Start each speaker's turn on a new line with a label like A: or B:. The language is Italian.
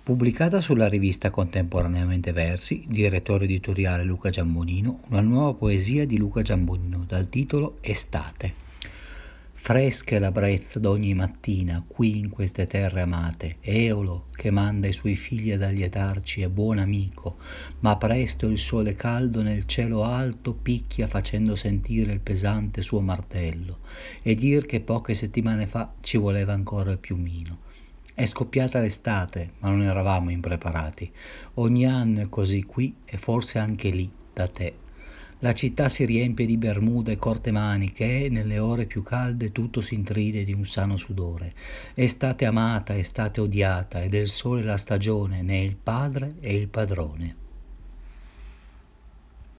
A: Pubblicata sulla rivista Contemporaneamente Versi, direttore editoriale Luca Giambonino, una nuova poesia di Luca Giambonino dal titolo Estate. Fresca è la brezza d'ogni mattina qui in queste terre amate, Eolo che manda i suoi figli ad allietarci è buon amico, ma presto il sole caldo nel cielo alto picchia facendo sentire il pesante suo martello e dir che poche settimane fa ci voleva ancora il piumino. È scoppiata l'estate, ma non eravamo impreparati. Ogni anno è così qui e forse anche lì, da te. La città si riempie di bermude e corte maniche e, nelle ore più calde, tutto si intride di un sano sudore. Estate amata, estate odiata, e del sole la stagione, ne è il padre e il padrone.